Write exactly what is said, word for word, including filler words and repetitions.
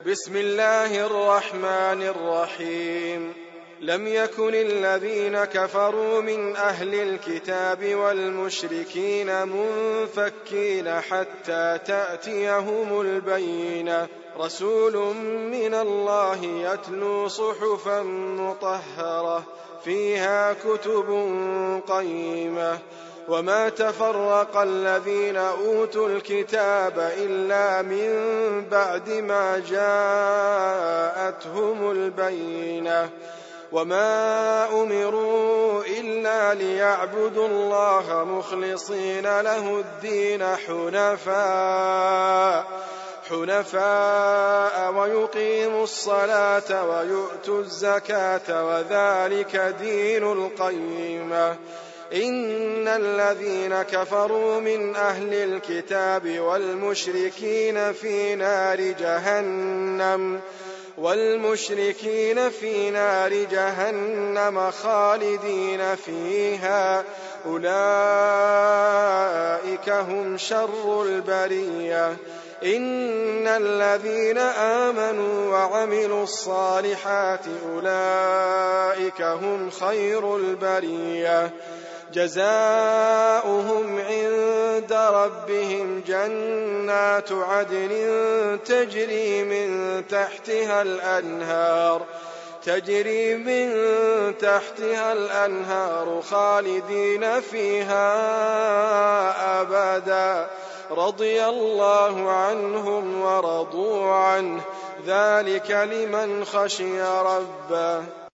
بسم الله الرحمن الرحيم. لم يكن الذين كفروا من أهل الكتاب والمشركين منفكين حتى تأتيهم البينة، رسول من الله يتلو صحفا مطهرة فيها كتب قيمة. وما تفرق الذين أوتوا الكتاب إلا من بعد ما جاءتهم البينة، وما أمروا إلا ليعبدوا الله مخلصين له الدين حنفاء حنفاء ويقيموا الصلاة ويؤتوا الزكاة وذلك دين القيمة. إن الذين كفروا من أهل الكتاب والمشركين في نار جهنم والمشركين في نار جهنم خالدين فيها، أولئك هم شر البرية. إن الذين آمنوا وعملوا الصالحات أولئك هم خير البرية، جزاؤهم عند ربهم جنات عدن تجري من تحتها الأنهار تجري من تحتها الأنهار خالدين فيها أبدا، رضي الله عنهم ورضوا عنه، ذلك لمن خشي ربه.